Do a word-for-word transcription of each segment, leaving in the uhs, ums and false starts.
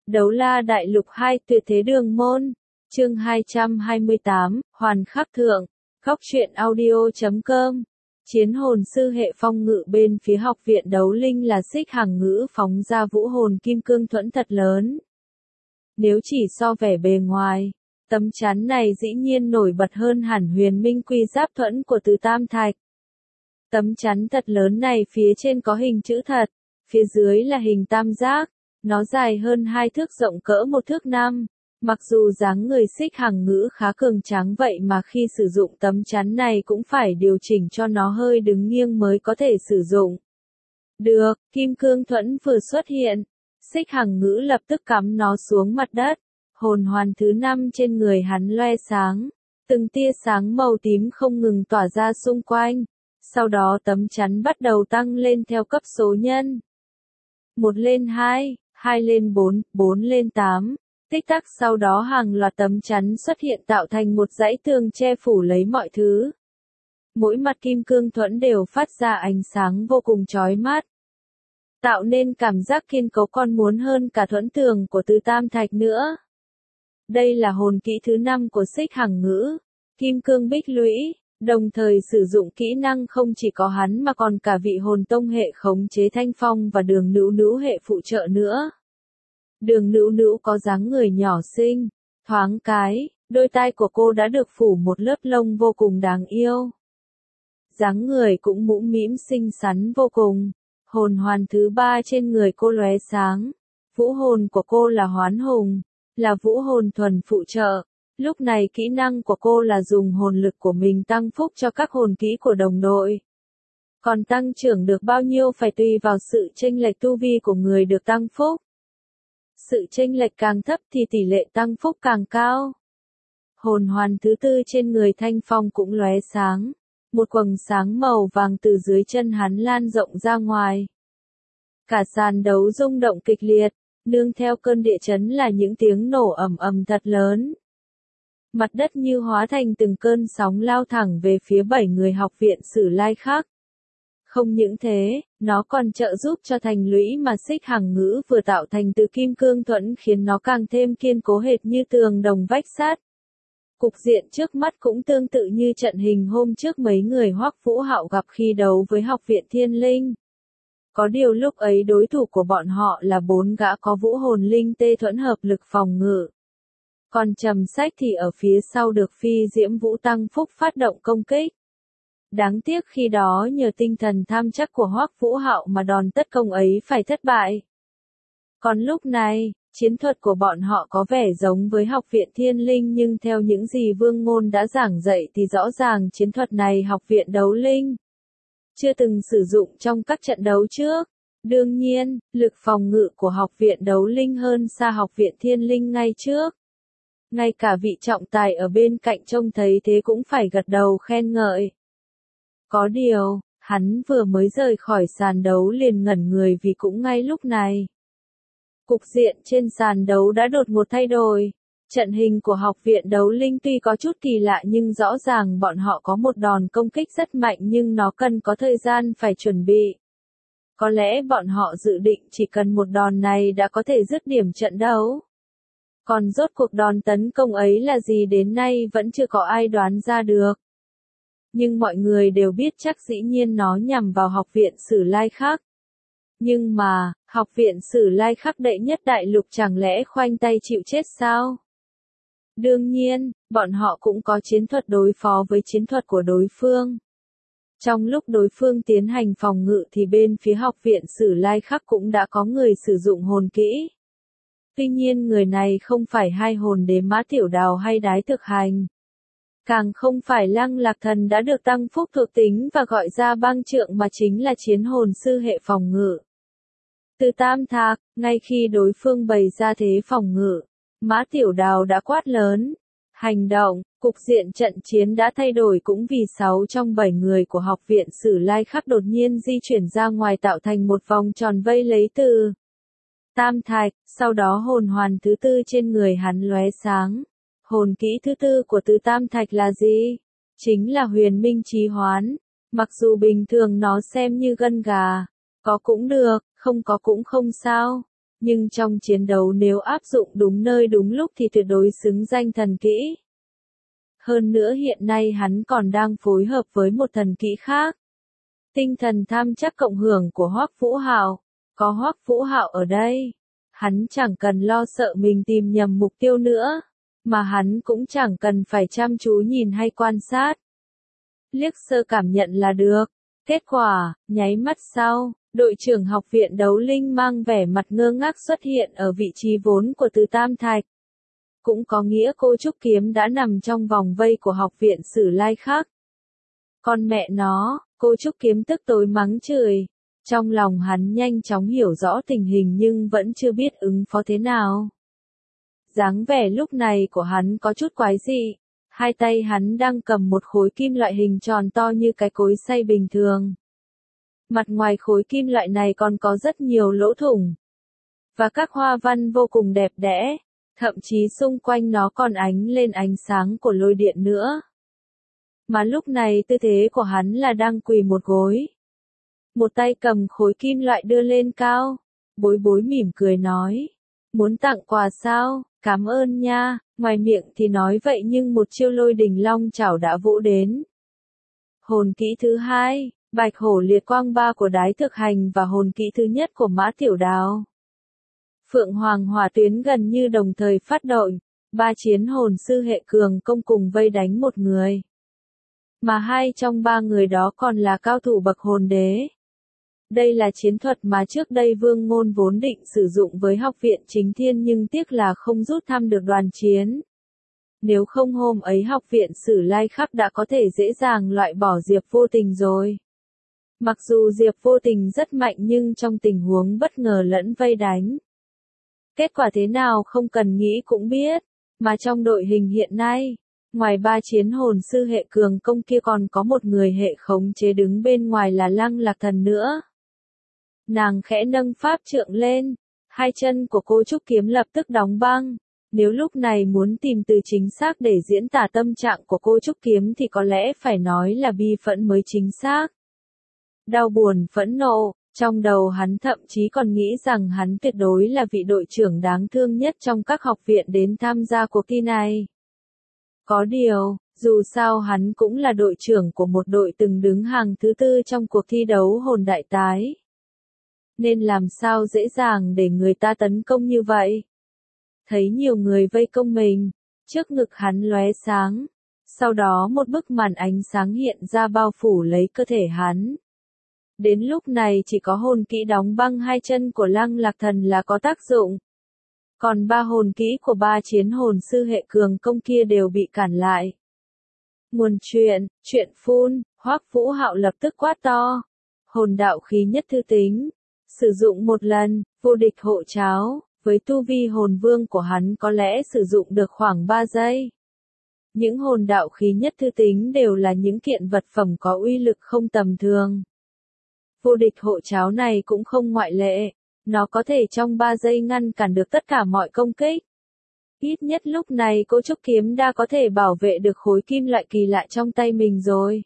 Đấu la đại lục hai tuyệt thế đường môn. Chương hai trăm hai mươi tám, Hoàn Khắc Thượng. Góc truyện audio chấm com. Chiến hồn sư hệ phong ngự bên phía học viện đấu linh là Xích Hằng Ngữ phóng ra vũ hồn kim cương thuẫn thật lớn. Nếu chỉ so vẻ bề ngoài, tấm chắn này dĩ nhiên nổi bật hơn hẳn huyền minh quy giáp thuẫn của Từ Tam Thạch. Tấm chắn thật lớn này phía trên có hình chữ thật, phía dưới là hình tam giác, nó dài hơn hai thước rộng cỡ một thước năm. Mặc dù dáng người Xích Hằng Ngữ khá cường tráng vậy mà khi sử dụng tấm chắn này cũng phải điều chỉnh cho nó hơi đứng nghiêng mới có thể sử dụng. Được, kim cương thuẫn vừa xuất hiện, Xích Hằng Ngữ lập tức cắm nó xuống mặt đất. Hồn hoàn thứ năm trên người hắn loe sáng, từng tia sáng màu tím không ngừng tỏa ra xung quanh. Sau đó tấm chắn bắt đầu tăng lên theo cấp số nhân. Một lên hai, hai lên bốn, bốn lên tám. Tích tắc sau đó hàng loạt tấm chắn xuất hiện tạo thành một dãy tường che phủ lấy mọi thứ. Mỗi mặt kim cương thuẫn đều phát ra ánh sáng vô cùng chói mắt, tạo nên cảm giác kiên cố còn muốn hơn cả thuẫn tường của Từ Tam Thạch nữa. Đây là hồn kỹ thứ năm của Xích Hằng Ngữ, Kim Cương Bích Lũy, đồng thời sử dụng kỹ năng không chỉ có hắn mà còn cả vị hồn tông hệ khống chế Thanh Phong và Đường Nữu Nữu hệ phụ trợ nữa. Đường Nữu Nữu có dáng người nhỏ xinh, thoáng cái, đôi tai của cô đã được phủ một lớp lông vô cùng đáng yêu. Dáng người cũng mũm mĩm xinh xắn vô cùng. Hồn hoàn thứ ba trên người cô lóe sáng. Vũ hồn của cô là Hoán Hùng, là vũ hồn thuần phụ trợ. Lúc này kỹ năng của cô là dùng hồn lực của mình tăng phúc cho các hồn kỹ của đồng đội. Còn tăng trưởng được bao nhiêu phải tùy vào sự chênh lệch tu vi của người được tăng phúc. Sự chênh lệch càng thấp thì tỷ lệ tăng phúc càng cao. Hồn hoàn thứ tư trên người Thanh Phong cũng lóe sáng. Một quầng sáng màu vàng từ dưới chân hắn lan rộng ra ngoài. Cả sàn đấu rung động kịch liệt, nương theo cơn địa chấn là những tiếng nổ ầm ầm thật lớn. Mặt đất như hóa thành từng cơn sóng lao thẳng về phía bảy người học viện Sử Lai Khắc. Không những thế, nó còn trợ giúp cho thành lũy mà Xích Hằng Ngữ vừa tạo thành từ kim cương thuẫn khiến nó càng thêm kiên cố hệt như tường đồng vách sắt. Cục diện trước mắt cũng tương tự như trận hình hôm trước mấy người Hoắc Vũ Hạo gặp khi đấu với học viện Thiên Linh. Có điều lúc ấy đối thủ của bọn họ là bốn gã có vũ hồn linh tê thuẫn hợp lực phòng ngự. Còn Trầm Sách thì ở phía sau được Phi Diễm Vũ tăng phúc phát động công kích. Đáng tiếc khi đó nhờ tinh thần tham chắc của Hoắc Vũ Hạo mà đòn tấn công ấy phải thất bại. Còn lúc này, chiến thuật của bọn họ có vẻ giống với học viện Thiên Linh nhưng theo những gì Vương Ngôn đã giảng dạy thì rõ ràng chiến thuật này học viện đấu linh chưa từng sử dụng trong các trận đấu trước. Đương nhiên, lực phòng ngự của học viện đấu linh hơn xa học viện Thiên Linh ngay trước. Ngay cả vị trọng tài ở bên cạnh trông thấy thế cũng phải gật đầu khen ngợi. Có điều, hắn vừa mới rời khỏi sàn đấu liền ngẩn người vì cũng ngay lúc này. Cục diện trên sàn đấu đã đột ngột thay đổi. Trận hình của học viện đấu linh tuy có chút kỳ lạ nhưng rõ ràng bọn họ có một đòn công kích rất mạnh nhưng nó cần có thời gian phải chuẩn bị. Có lẽ bọn họ dự định chỉ cần một đòn này đã có thể dứt điểm trận đấu. Còn rốt cuộc đòn tấn công ấy là gì đến nay vẫn chưa có ai đoán ra được. Nhưng mọi người đều biết chắc dĩ nhiên nó nhằm vào học viện Sử Lai Khắc. Nhưng mà, học viện Sử Lai Khắc đệ nhất đại lục chẳng lẽ khoanh tay chịu chết sao? Đương nhiên, bọn họ cũng có chiến thuật đối phó với chiến thuật của đối phương. Trong lúc đối phương tiến hành phòng ngự thì bên phía học viện Sử Lai Khắc cũng đã có người sử dụng hồn kỹ. Tuy nhiên người này không phải hai hồn đế Mã Tiểu Đào hay Đái Thực Hành. Càng không phải Lăng Lạc Thần đã được tăng phúc thuộc tính và gọi ra băng trượng mà chính là chiến hồn sư hệ phòng ngự. Từ Tam Thạc, ngay khi đối phương bày ra thế phòng ngự, Mã Tiểu Đào đã quát lớn. Hành động, cục diện trận chiến đã thay đổi cũng vì sáu trong bảy người của học viện Sử Lai Khắc đột nhiên di chuyển ra ngoài tạo thành một vòng tròn vây lấy Từ Tam Thạch, sau đó hồn hoàn thứ tư trên người hắn lóe sáng. Hồn kỹ thứ tư của Từ Tam Thạch là gì? Chính là Huyền Minh Chí Hoán. Mặc dù bình thường nó xem như gân gà, có cũng được, không có cũng không sao. nhưng trong chiến đấu nếu áp dụng đúng nơi đúng lúc thì tuyệt đối xứng danh thần kỹ. Hơn nữa hiện nay hắn còn đang phối hợp với một thần kỹ khác. Tinh thần tham chắc cộng hưởng của Hoắc Vũ Hạo, có Hoắc Vũ Hạo ở đây, hắn chẳng cần lo sợ mình tìm nhầm mục tiêu nữa, mà hắn cũng chẳng cần phải chăm chú nhìn hay quan sát. Liếc sơ cảm nhận là được. Kết quả, nháy mắt sau, đội trưởng học viện đấu linh mang vẻ mặt ngơ ngác xuất hiện ở vị trí vốn của Từ Tam Thạch. Cũng có nghĩa cô Trúc Kiếm đã nằm trong vòng vây của học viện Sử Lai Khắc. Con mẹ nó, cô Trúc Kiếm tức tối mắng chửi. Trong lòng hắn nhanh chóng hiểu rõ tình hình nhưng vẫn chưa biết ứng phó thế nào. Dáng vẻ lúc này của hắn có chút quái dị. Hai tay hắn đang cầm một khối kim loại hình tròn to như cái cối xay bình thường. Mặt ngoài khối kim loại này còn có rất nhiều lỗ thủng. Và các hoa văn vô cùng đẹp đẽ. Thậm chí xung quanh nó còn ánh lên ánh sáng của lôi điện nữa. Mà lúc này tư thế của hắn là đang quỳ một gối. Một tay cầm khối kim loại đưa lên cao. Bối bối mỉm cười nói. Muốn tặng quà sao? Cảm ơn nha. Ngoài miệng thì nói vậy nhưng một chiêu lôi đình long chảo đã vỗ đến. Hồn kỹ thứ hai, Bạch Hổ Liệt Quang ba của Đái Thực Hành và hồn kỹ thứ nhất của Mã Tiểu Đào. Phượng Hoàng Hỏa Tuyến gần như đồng thời phát động, ba chiến hồn sư hệ cường công cùng vây đánh một người. Mà hai trong ba người đó còn là cao thủ bậc hồn đế. Đây là chiến thuật mà trước đây Vương Ngôn vốn định sử dụng với học viện Chính Thiên nhưng tiếc là không rút thăm được đoàn chiến. Nếu không hôm ấy học viện Sử Lai Khắc đã có thể dễ dàng loại bỏ Diệp Vô Tình rồi. Mặc dù Diệp Vô Tình rất mạnh nhưng trong tình huống bất ngờ lẫn vây đánh. Kết quả thế nào không cần nghĩ cũng biết, mà trong đội hình hiện nay, ngoài ba chiến hồn sư hệ cường công kia còn có một người hệ khống chế đứng bên ngoài là Lăng Lạc Thần nữa. Nàng khẽ nâng pháp trượng lên, hai chân của cô Trúc Kiếm lập tức đóng băng. Nếu lúc này muốn tìm từ chính xác để diễn tả tâm trạng của cô Trúc Kiếm thì có lẽ phải nói là bi phẫn mới chính xác. Đau buồn phẫn nộ, trong đầu hắn thậm chí còn nghĩ rằng hắn tuyệt đối là vị đội trưởng đáng thương nhất trong các học viện đến tham gia cuộc thi này. Có điều, dù sao hắn cũng là đội trưởng của một đội từng đứng hàng thứ tư trong cuộc thi đấu hồn đại tái. Nên làm sao dễ dàng để người ta tấn công như vậy? Thấy nhiều người vây công mình, trước ngực hắn lóe sáng, sau đó một bức màn ánh sáng hiện ra bao phủ lấy cơ thể hắn. Đến lúc này chỉ có hồn kỹ đóng băng hai chân của Lăng Lạc Thần là có tác dụng. Còn ba hồn kỹ của ba chiến hồn sư hệ cường công kia đều bị cản lại. Nguồn chuyện, chuyện phun, Hoắc Vũ Hạo lập tức quát to. Hồn đạo khí nhất thư tính. Sử dụng một lần, vô địch hộ cháo, với tu vi hồn vương của hắn có lẽ sử dụng được khoảng ba giây. Những hồn đạo khí nhất thư tính đều là những kiện vật phẩm có uy lực không tầm thường. Vô địch hộ cháo này cũng không ngoại lệ, nó có thể trong ba giây ngăn cản được tất cả mọi công kích. Ít nhất lúc này cô Trúc Kiếm đã có thể bảo vệ được khối kim loại kỳ lạ trong tay mình rồi.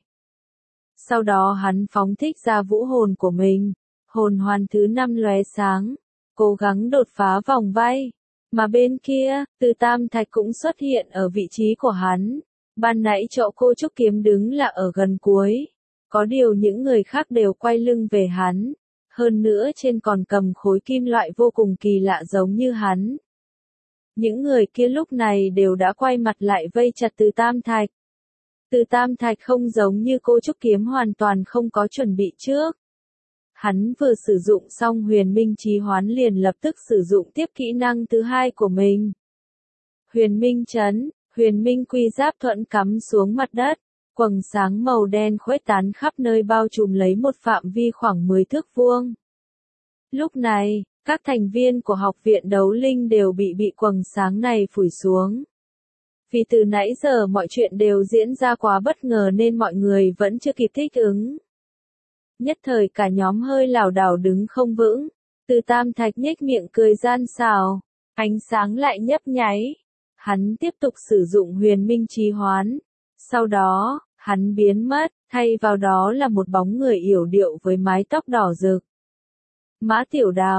Sau đó hắn phóng thích ra vũ hồn của mình. Hồn hoàn thứ năm lóe sáng, cố gắng đột phá vòng vây. Mà bên kia, Từ Tam Thạch cũng xuất hiện ở vị trí của hắn. Ban nãy chỗ cô Trúc Kiếm đứng là ở gần cuối. Có điều những người khác đều quay lưng về hắn. Hơn nữa trên còn cầm khối kim loại vô cùng kỳ lạ giống như hắn. Những người kia lúc này đều đã quay mặt lại vây chặt Từ Tam Thạch. Từ Tam Thạch không giống như cô Trúc Kiếm hoàn toàn không có chuẩn bị trước. Hắn vừa sử dụng xong huyền minh trì hoán liền lập tức sử dụng tiếp kỹ năng thứ hai của mình. Huyền minh chấn, huyền minh quy giáp thuẫn cắm xuống mặt đất, quầng sáng màu đen khuếch tán khắp nơi bao trùm lấy một phạm vi khoảng mười thước vuông. Lúc này, các thành viên của học viện đấu linh đều bị bị quầng sáng này phủi xuống. Vì từ nãy giờ mọi chuyện đều diễn ra quá bất ngờ nên mọi người vẫn chưa kịp thích ứng. Nhất thời cả nhóm hơi lảo đảo đứng không vững. Từ Tam Thạch nhếch miệng cười gian xảo, ánh sáng lại nhấp nháy. Hắn tiếp tục sử dụng huyền minh trì hoán. Sau đó, hắn biến mất, thay vào đó là một bóng người yểu điệu với mái tóc đỏ rực. Mã Tiểu Đào,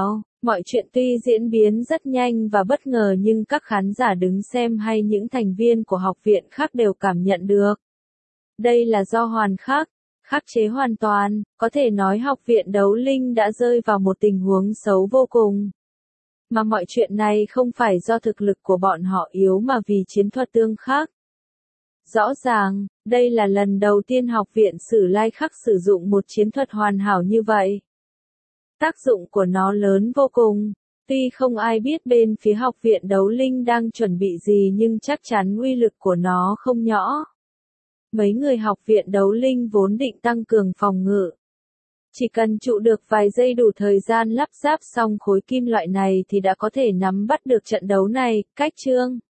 Mọi chuyện tuy diễn biến rất nhanh và bất ngờ nhưng các khán giả đứng xem hay những thành viên của học viện khác đều cảm nhận được. Đây là do Hoàn Khắc, khắc chế hoàn toàn, có thể nói học viện đấu linh đã rơi vào một tình huống xấu vô cùng. Mà mọi chuyện này không phải do thực lực của bọn họ yếu mà vì chiến thuật tương khắc. Rõ ràng, đây là lần đầu tiên học viện Sử Lai Khắc sử dụng một chiến thuật hoàn hảo như vậy. Tác dụng của nó lớn vô cùng. Tuy không ai biết bên phía học viện đấu linh đang chuẩn bị gì nhưng chắc chắn uy lực của nó không nhỏ. Mấy người học viện đấu linh vốn định tăng cường phòng ngự. Chỉ cần trụ được vài giây đủ thời gian lắp ráp xong khối kim loại này thì đã có thể nắm bắt được trận đấu này, cách chương.